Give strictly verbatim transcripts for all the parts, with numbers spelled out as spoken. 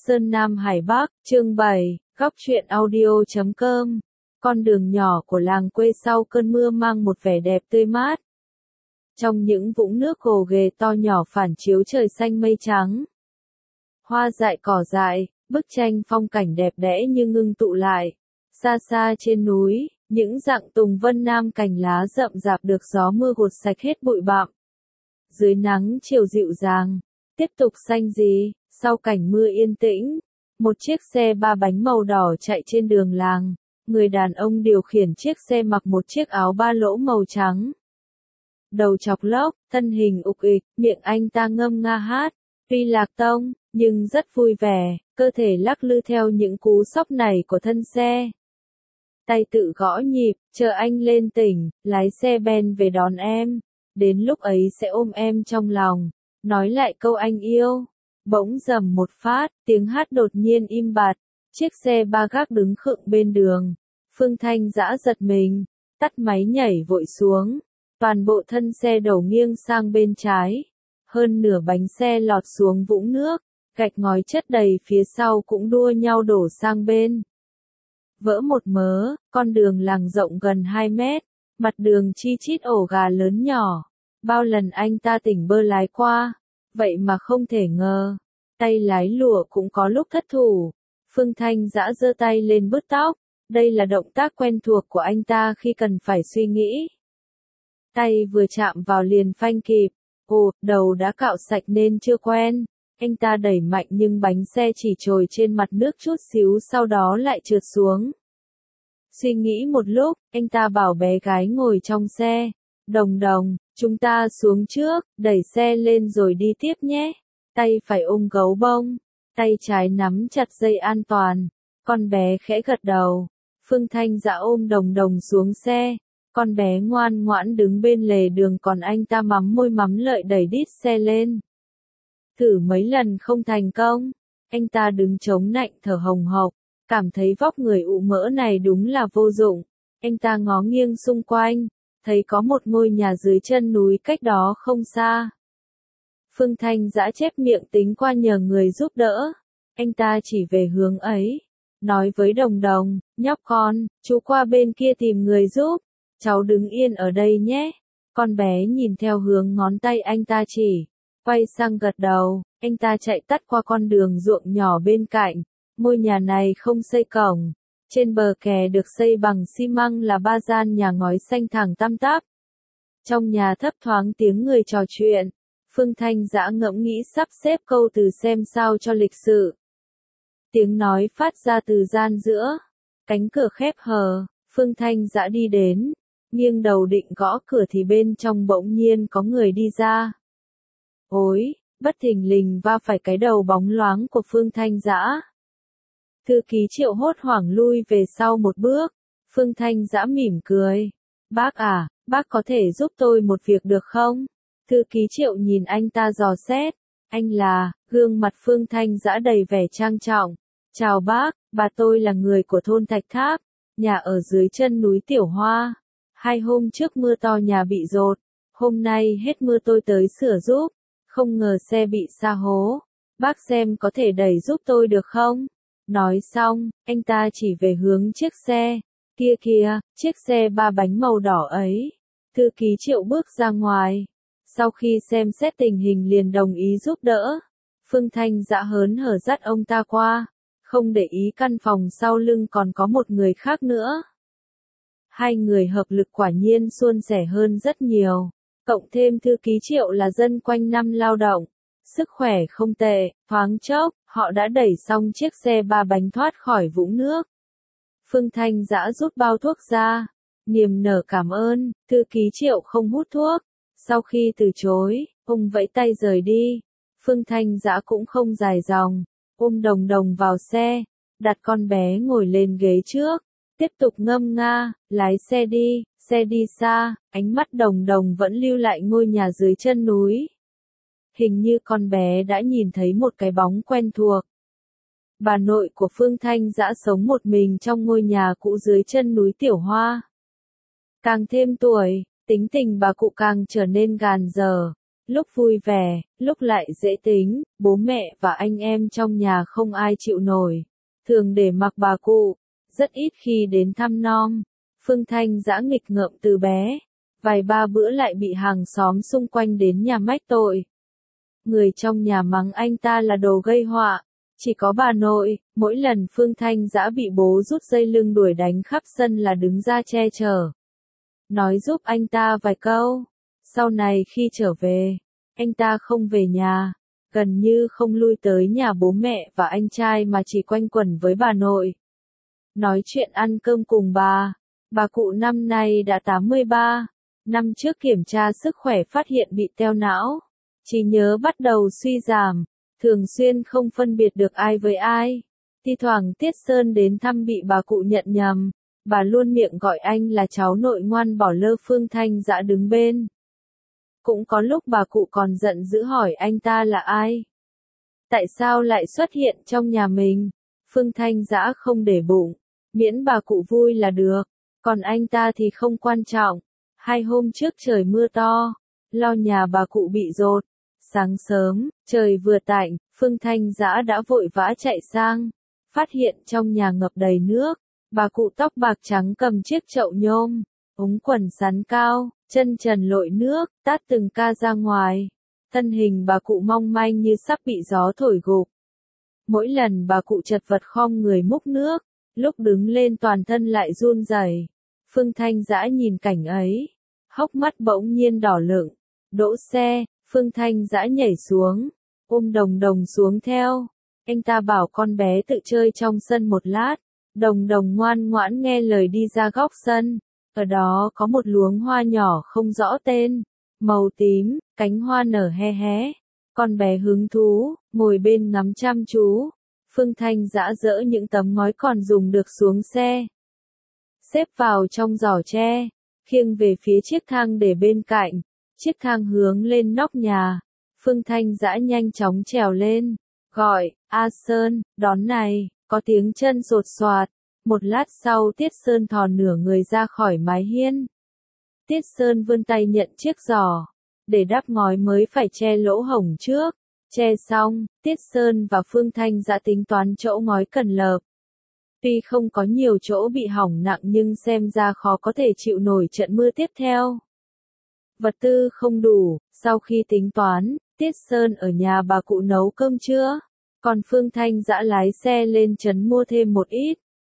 Sơn Nam Hải Bắc, chương bảy, góc truyện audio chấm com. Con đường nhỏ của làng quê sau cơn mưa mang một vẻ đẹp tươi mát. Trong những vũng nước gồ ghề to nhỏ phản chiếu trời xanh mây trắng. Hoa dại cỏ dại, bức tranh phong cảnh đẹp đẽ như ngưng tụ lại. Xa xa trên núi, những rặng tùng vân nam cành lá rậm rạp được gió mưa gột sạch hết bụi bặm. Dưới nắng chiều dịu dàng, tiếp tục xanh gì, sau cảnh mưa yên tĩnh, một chiếc xe ba bánh màu đỏ chạy trên đường làng, người đàn ông điều khiển chiếc xe mặc một chiếc áo ba lỗ màu trắng. Đầu chọc lốc, thân hình ục ịch, miệng anh ta ngâm nga hát, tuy lạc tông, nhưng rất vui vẻ, cơ thể lắc lư theo những cú xóc nảy của thân xe. Tay tự gõ nhịp, chờ anh lên tỉnh, lái xe ben về đón em, đến lúc ấy sẽ ôm em trong lòng, nói lại câu anh yêu. Bỗng rầm một phát, tiếng hát đột nhiên im bặt, chiếc xe ba gác đứng khựng bên đường. Phương Thanh Dã giật mình, tắt máy nhảy vội xuống, toàn bộ thân xe đổ nghiêng sang bên trái, hơn nửa bánh xe lọt xuống vũng nước, gạch ngói chất đầy phía sau cũng đua nhau đổ sang bên. Vỡ một mớ, con đường làng rộng gần hai mét, mặt đường chi chít ổ gà lớn nhỏ, bao lần anh ta tỉnh bơ lái qua, vậy mà không thể ngờ, tay lái lùa cũng có lúc thất thủ. Phương Thanh Dã giơ tay lên bứt tóc, đây là động tác quen thuộc của anh ta khi cần phải suy nghĩ. Tay vừa chạm vào liền phanh kịp, ồ, đầu đã cạo sạch nên chưa quen. Anh ta đẩy mạnh nhưng bánh xe chỉ trồi trên mặt nước chút xíu sau đó lại trượt xuống. Suy nghĩ một lúc, anh ta bảo bé gái ngồi trong xe, Đồng Đồng, chúng ta xuống trước, đẩy xe lên rồi đi tiếp nhé. Tay phải ôm gấu bông, tay trái nắm chặt dây an toàn, con bé khẽ gật đầu. Phương Thanh Dã ôm Đồng Đồng xuống xe, con bé ngoan ngoãn đứng bên lề đường còn anh ta mắm môi mắm lợi đẩy đít xe lên. Thử mấy lần không thành công, anh ta đứng chống nạnh thở hồng hộc, cảm thấy vóc người ụ mỡ này đúng là vô dụng. Anh ta ngó nghiêng xung quanh, thấy có một ngôi nhà dưới chân núi cách đó không xa. Phương Thanh Dã chép miệng tính qua nhờ người giúp đỡ, anh ta chỉ về hướng ấy, nói với Đồng Đồng, nhóc con, chú qua bên kia tìm người giúp, cháu đứng yên ở đây nhé. Con bé nhìn theo hướng ngón tay anh ta chỉ, quay sang gật đầu, anh ta chạy tắt qua con đường ruộng nhỏ bên cạnh. Ngôi nhà này không xây cổng, trên bờ kè được xây bằng xi măng là ba gian nhà ngói xanh thẳng tăm tắp. Trong nhà thấp thoáng tiếng người trò chuyện, Phương Thanh Dã ngẫm nghĩ sắp xếp câu từ xem sao cho lịch sự. Tiếng nói phát ra từ gian giữa, cánh cửa khép hờ, Phương Thanh Dã đi đến, nghiêng đầu định gõ cửa thì bên trong bỗng nhiên có người đi ra. Ôi, bất thình lình va phải cái đầu bóng loáng của Phương Thanh Dã. Thư ký Triệu hốt hoảng lui về sau một bước, Phương Thanh Dã mỉm cười. Bác à, bác có thể giúp tôi một việc được không? Thư ký Triệu nhìn anh ta dò xét, anh là, gương mặt Phương Thanh Dã đầy vẻ trang trọng. Chào bác, bà tôi là người của thôn Thạch Tháp, nhà ở dưới chân núi Tiểu Hoa. Hai hôm trước mưa to nhà bị dột, hôm nay hết mưa tôi tới sửa giúp, không ngờ xe bị sa hố. Bác xem có thể đẩy giúp tôi được không? Nói xong, anh ta chỉ về hướng chiếc xe, kia kìa, chiếc xe ba bánh màu đỏ ấy. Thư ký Triệu bước ra ngoài, sau khi xem xét tình hình liền đồng ý giúp đỡ. Phương Thanh Dã hớn hở dắt ông ta qua, không để ý căn phòng sau lưng còn có một người khác nữa. Hai người hợp lực quả nhiên suôn sẻ hơn rất nhiều, cộng thêm thư ký Triệu là dân quanh năm lao động, sức khỏe không tệ, thoáng chốc, họ đã đẩy xong chiếc xe ba bánh thoát khỏi vũng nước. Phương Thanh Dã rút bao thuốc ra, niềm nở cảm ơn, thư ký Triệu không hút thuốc. Sau khi từ chối, ông vẫy tay rời đi. Phương Thanh Dã cũng không dài dòng, ôm Đồng Đồng vào xe, đặt con bé ngồi lên ghế trước, tiếp tục ngâm nga, lái xe đi, xe đi xa, ánh mắt Đồng Đồng vẫn lưu lại ngôi nhà dưới chân núi. Hình như con bé đã nhìn thấy một cái bóng quen thuộc. Bà nội của Phương Thanh Dã sống một mình trong ngôi nhà cũ dưới chân núi Tiểu Hoa. Càng thêm tuổi, tính tình bà cụ càng trở nên gàn dở, lúc vui vẻ, lúc lại dễ tính, bố mẹ và anh em trong nhà không ai chịu nổi, thường để mặc bà cụ, rất ít khi đến thăm nom. Phương Thanh Dã nghịch ngợm từ bé, vài ba bữa lại bị hàng xóm xung quanh đến nhà mách tội. Người trong nhà mắng anh ta là đồ gây họa, chỉ có bà nội, mỗi lần Phương Thanh Dã bị bố rút dây lưng đuổi đánh khắp sân là đứng ra che chở, nói giúp anh ta vài câu. Sau này khi trở về, anh ta không về nhà, gần như không lui tới nhà bố mẹ và anh trai mà chỉ quanh quẩn với bà nội. Nói chuyện ăn cơm cùng bà, bà cụ năm nay đã tám mươi ba, năm trước kiểm tra sức khỏe phát hiện bị teo não, trí nhớ bắt đầu suy giảm, thường xuyên không phân biệt được ai với ai. Thi thoảng Tiết Sơn đến thăm bị bà cụ nhận nhầm, bà luôn miệng gọi anh là cháu nội ngoan bỏ lơ Phương Thanh Dã đứng bên. Cũng có lúc bà cụ còn giận dữ hỏi anh ta là ai? Tại sao lại xuất hiện trong nhà mình? Phương Thanh Dã không để bụng, miễn bà cụ vui là được, còn anh ta thì không quan trọng. Hai hôm trước trời mưa to, lo nhà bà cụ bị dột. Sáng sớm, trời vừa tạnh, Phương Thanh Dã đã vội vã chạy sang, phát hiện trong nhà ngập đầy nước. Bà cụ tóc bạc trắng cầm chiếc chậu nhôm, ống quần sắn cao, chân trần lội nước, tát từng ca ra ngoài. Thân hình bà cụ mong manh như sắp bị gió thổi gục. Mỗi lần bà cụ chật vật khom người múc nước, lúc đứng lên toàn thân lại run rẩy. Phương Thanh Dã nhìn cảnh ấy, hốc mắt bỗng nhiên đỏ lựng. Đỗ xe, Phương Thanh Dã nhảy xuống, ôm Đồng Đồng xuống theo. Anh ta bảo con bé tự chơi trong sân một lát. Đồng Đồng ngoan ngoãn nghe lời đi ra góc sân. Ở đó có một luống hoa nhỏ không rõ tên, màu tím, cánh hoa nở hé hé. Con bé hứng thú, ngồi bên ngắm chăm chú. Phương Thanh Dã dỡ những tấm ngói còn dùng được xuống xe, xếp vào trong giỏ tre, khiêng về phía chiếc thang để bên cạnh. Chiếc thang hướng lên nóc nhà. Phương Thanh Dã nhanh chóng trèo lên, gọi, A Sơn, đón này. Có tiếng chân sột soạt. Một lát sau Tiết Sơn thò nửa người ra khỏi mái hiên. Tiết Sơn vươn tay nhận chiếc giỏ, để đắp ngói mới phải che lỗ hổng trước. Che xong, Tiết Sơn và Phương Thanh Dã tính toán chỗ ngói cần lợp. Tuy không có nhiều chỗ bị hỏng nặng nhưng xem ra khó có thể chịu nổi trận mưa tiếp theo. Vật tư không đủ, sau khi tính toán, Tiết Sơn ở nhà bà cụ nấu cơm trưa, còn Phương Thanh Dã lái xe lên trấn mua thêm một ít.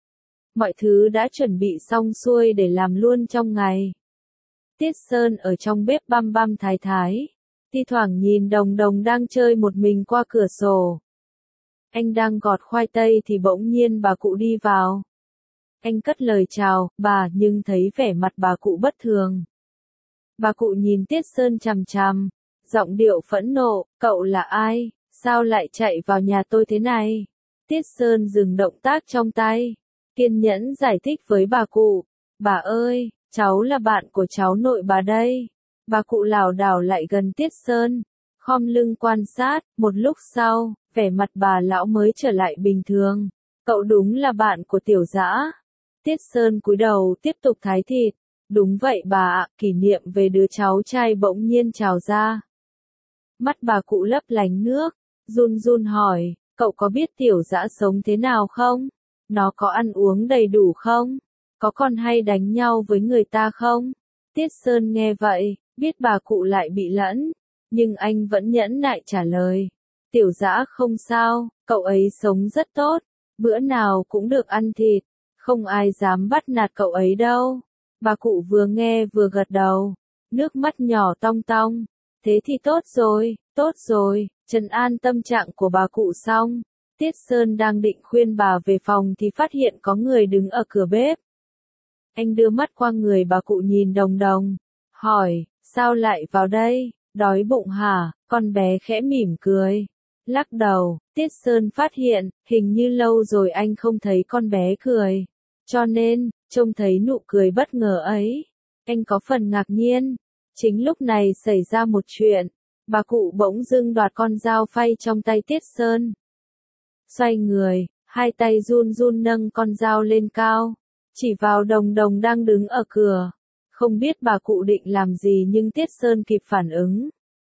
Mọi thứ đã chuẩn bị xong xuôi để làm luôn trong ngày. Tiết Sơn ở trong bếp băm băm thái thái, thi thoảng nhìn Đồng Đồng đang chơi một mình qua cửa sổ. Anh đang gọt khoai tây thì bỗng nhiên bà cụ đi vào. Anh cất lời chào, bà, nhưng thấy vẻ mặt bà cụ bất thường. Bà cụ nhìn Tiết Sơn chằm chằm, giọng điệu phẫn nộ, cậu là ai, sao lại chạy vào nhà tôi thế này? Tiết Sơn dừng động tác trong tay, kiên nhẫn giải thích với bà cụ, bà ơi, cháu là bạn của cháu nội bà đây. Bà cụ lảo đảo lại gần Tiết Sơn, khom lưng quan sát, một lúc sau, vẻ mặt bà lão mới trở lại bình thường. Cậu đúng là bạn của Tiểu Dã. Tiết Sơn cúi đầu tiếp tục thái thịt. Đúng vậy bà ạ, kỷ niệm về đứa cháu trai bỗng nhiên trào ra. Mắt bà cụ lấp lánh nước, run run hỏi, cậu có biết Tiểu Dã sống thế nào không? Nó có ăn uống đầy đủ không? Có còn hay đánh nhau với người ta không? Tiết Sơn nghe vậy, biết bà cụ lại bị lẫn, nhưng anh vẫn nhẫn nại trả lời. Tiểu Dã không sao, cậu ấy sống rất tốt, bữa nào cũng được ăn thịt, không ai dám bắt nạt cậu ấy đâu. Bà cụ vừa nghe vừa gật đầu, nước mắt nhỏ tong tong. Thế thì tốt rồi, tốt rồi, trấn an tâm trạng của bà cụ xong. Tiết Sơn đang định khuyên bà về phòng thì phát hiện có người đứng ở cửa bếp. Anh đưa mắt qua người bà cụ nhìn Đồng Đồng, hỏi, sao lại vào đây, đói bụng hả? Con bé khẽ mỉm cười, lắc đầu. Tiết Sơn phát hiện, hình như lâu rồi anh không thấy con bé cười, cho nên, trông thấy nụ cười bất ngờ ấy, anh có phần ngạc nhiên. Chính lúc này xảy ra một chuyện, bà cụ bỗng dưng đoạt con dao phay trong tay Tiết Sơn. Xoay người, hai tay run run nâng con dao lên cao, chỉ vào Đồng Đồng đang đứng ở cửa. Không biết bà cụ định làm gì nhưng Tiết Sơn kịp phản ứng.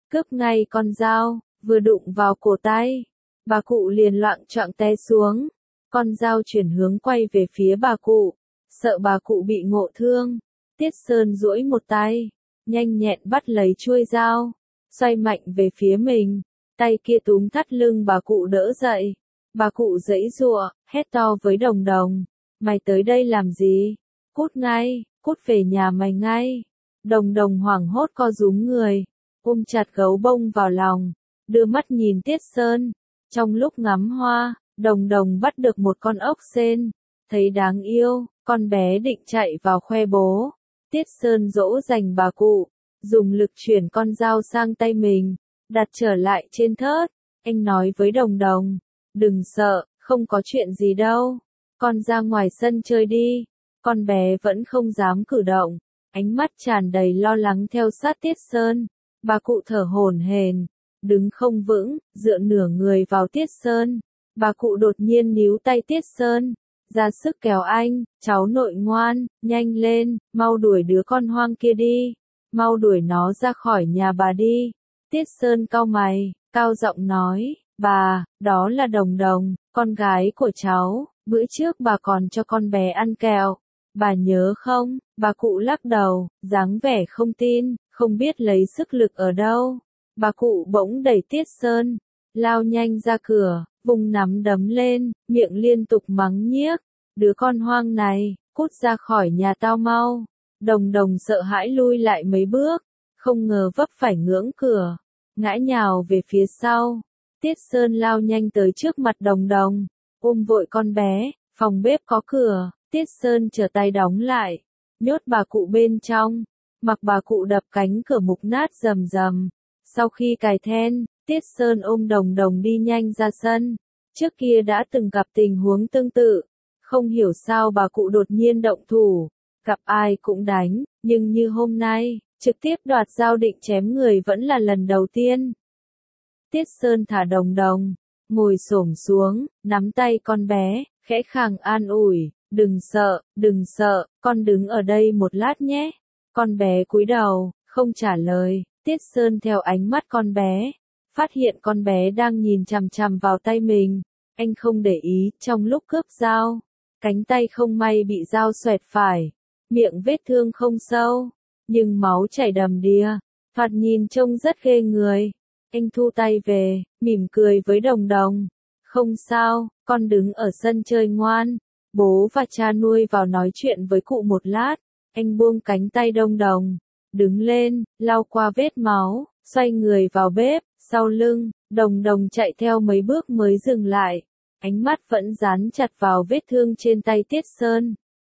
cướp ngay con dao, vừa đụng vào cổ tay. Bà cụ liền loạng choạng té xuống. Con dao chuyển hướng quay về phía bà cụ. Sợ bà cụ bị ngộ thương. Tiết Sơn duỗi một tay, nhanh nhẹn bắt lấy chuôi dao, xoay mạnh về phía mình. Tay kia túm thắt lưng bà cụ đỡ dậy. Bà cụ giãy giụa, hét to với Đồng Đồng. Mày tới đây làm gì? Cút ngay, cút về nhà mày ngay. Đồng Đồng hoảng hốt co rúm người, ôm chặt gấu bông vào lòng, đưa mắt nhìn Tiết Sơn. Trong lúc ngắm hoa, Đồng Đồng bắt được một con ốc sên, thấy đáng yêu, con bé định chạy vào khoe bố. Tiết Sơn dỗ dành bà cụ, dùng lực chuyển con dao sang tay mình, đặt trở lại trên thớt. Anh nói với Đồng Đồng, đừng sợ, không có chuyện gì đâu, con ra ngoài sân chơi đi. Con bé vẫn không dám cử động, ánh mắt tràn đầy lo lắng theo sát Tiết Sơn. Bà cụ thở hổn hển, đứng không vững, dựa nửa người vào Tiết Sơn. Bà cụ đột nhiên níu tay Tiết Sơn, ra sức kéo anh. Cháu nội ngoan, nhanh lên, mau đuổi đứa con hoang kia đi, mau đuổi nó ra khỏi nhà bà đi. Tiết Sơn cau mày, cao giọng nói, bà, đó là Đồng Đồng, con gái của cháu, bữa trước bà còn cho con bé ăn kẹo, bà nhớ không? Bà cụ lắc đầu, dáng vẻ không tin, không biết lấy sức lực ở đâu. Bà cụ bỗng đẩy Tiết Sơn, lao nhanh ra cửa, vùng nắm đấm lên, miệng liên tục mắng nhiếc, đứa con hoang này, cút ra khỏi nhà tao mau. Đồng Đồng sợ hãi lui lại mấy bước, không ngờ vấp phải ngưỡng cửa, ngã nhào về phía sau. Tiết Sơn lao nhanh tới trước mặt Đồng Đồng, ôm vội con bé. Phòng bếp có cửa, Tiết Sơn trở tay đóng lại, nhốt bà cụ bên trong, mặc bà cụ đập cánh cửa mục nát rầm rầm. Sau khi cài then, Tiết Sơn ôm Đồng Đồng đi nhanh ra sân. Trước kia đã từng gặp tình huống tương tự, không hiểu sao bà cụ đột nhiên động thủ, gặp ai cũng đánh, nhưng như hôm nay, trực tiếp đoạt dao định chém người vẫn là lần đầu tiên. Tiết Sơn thả Đồng Đồng, ngồi xổm xuống, nắm tay con bé, khẽ khàng an ủi, đừng sợ, đừng sợ, con đứng ở đây một lát nhé. Con bé cúi đầu, không trả lời. Tiết Sơn theo ánh mắt con bé, phát hiện con bé đang nhìn chằm chằm vào tay mình. Anh không để ý, trong lúc cướp dao, cánh tay không may bị dao xoẹt phải, miệng vết thương không sâu, nhưng máu chảy đầm đìa, thoạt nhìn trông rất ghê người. Anh thu tay về, mỉm cười với Đồng Đồng. Không sao, con đứng ở sân chơi ngoan. Bố và cha nuôi vào nói chuyện với cụ một lát. Anh buông cánh tay Đồng Đồng, đứng lên, lau qua vết máu, xoay người vào bếp. Sau lưng, Đồng Đồng chạy theo mấy bước mới dừng lại. Ánh mắt vẫn dán chặt vào vết thương trên tay Tiết Sơn.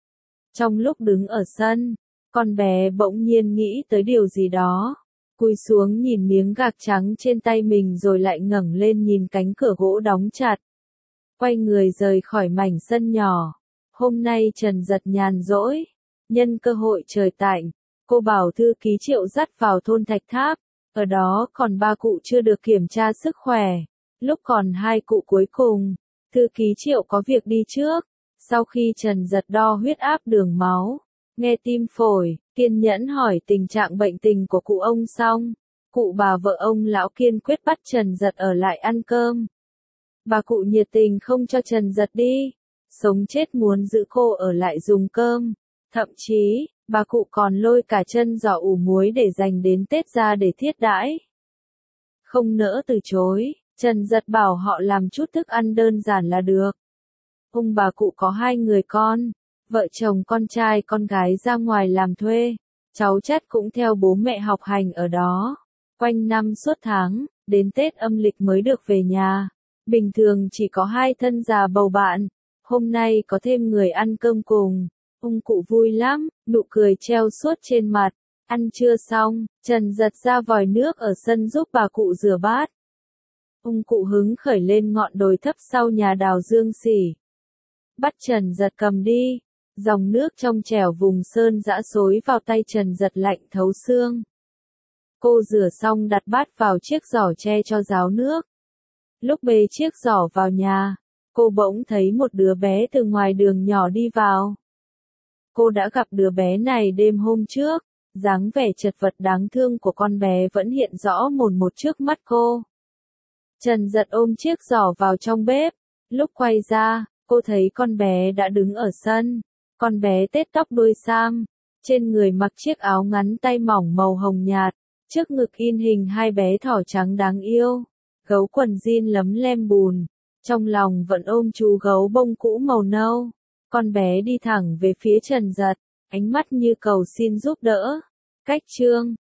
Trong lúc đứng ở sân, con bé bỗng nhiên nghĩ tới điều gì đó. Cúi xuống nhìn miếng gạc trắng trên tay mình rồi lại ngẩng lên nhìn cánh cửa gỗ đóng chặt. Quay người rời khỏi mảnh sân nhỏ. Hôm nay Trần Dật nhàn rỗi. Nhân cơ hội trời tạnh, cô bảo thư ký Triệu dắt vào thôn Thạch Tháp. Ở đó còn ba cụ chưa được kiểm tra sức khỏe. Lúc còn hai cụ cuối cùng, thư ký Triệu có việc đi trước. Sau khi Trần Dật đo huyết áp đường máu, nghe tim phổi, kiên nhẫn hỏi tình trạng bệnh tình của cụ ông xong, cụ bà vợ ông lão kiên quyết bắt Trần Dật ở lại ăn cơm. Bà cụ nhiệt tình không cho Trần Dật đi, sống chết muốn giữ cô ở lại dùng cơm. Thậm chí, bà cụ còn lôi cả chân giò ủ muối để dành đến Tết ra để thiết đãi. Không nỡ từ chối, Trần Dật bảo họ làm chút thức ăn đơn giản là được. Ông bà cụ có hai người con, vợ chồng con trai con gái ra ngoài làm thuê, cháu chắt cũng theo bố mẹ học hành ở đó. Quanh năm suốt tháng, đến Tết âm lịch mới được về nhà. Bình thường chỉ có hai thân già bầu bạn, hôm nay có thêm người ăn cơm cùng. Ông cụ vui lắm, nụ cười treo suốt trên mặt. Ăn trưa xong, Trần Dật ra vòi nước ở sân giúp bà cụ rửa bát. Ông cụ hứng khởi lên ngọn đồi thấp sau nhà đào Dương Sỉ. Bắt Trần Dật cầm đi. Dòng nước trong trẻo vùng sơn dã xối vào tay Trần Dật lạnh thấu xương. Cô rửa xong đặt bát vào chiếc giỏ tre cho ráo nước. Lúc bê chiếc giỏ vào nhà, cô bỗng thấy một đứa bé từ ngoài đường nhỏ đi vào. Cô đã gặp đứa bé này đêm hôm trước, Dáng vẻ chật vật đáng thương của con bé vẫn hiện rõ mồn một trước mắt cô. Trần Giật ôm chiếc giỏ vào trong bếp. Lúc quay ra, cô thấy con bé đã đứng ở sân. Con bé tết tóc đuôi sam. Trên người mặc chiếc áo ngắn tay mỏng màu hồng nhạt. Trước ngực in hình hai bé thỏ trắng đáng yêu. Gấu quần jean lấm lem bùn. Trong lòng vẫn ôm chú gấu bông cũ màu nâu. Con bé đi thẳng về phía Trần Giật. Ánh mắt như cầu xin giúp đỡ. Cách chương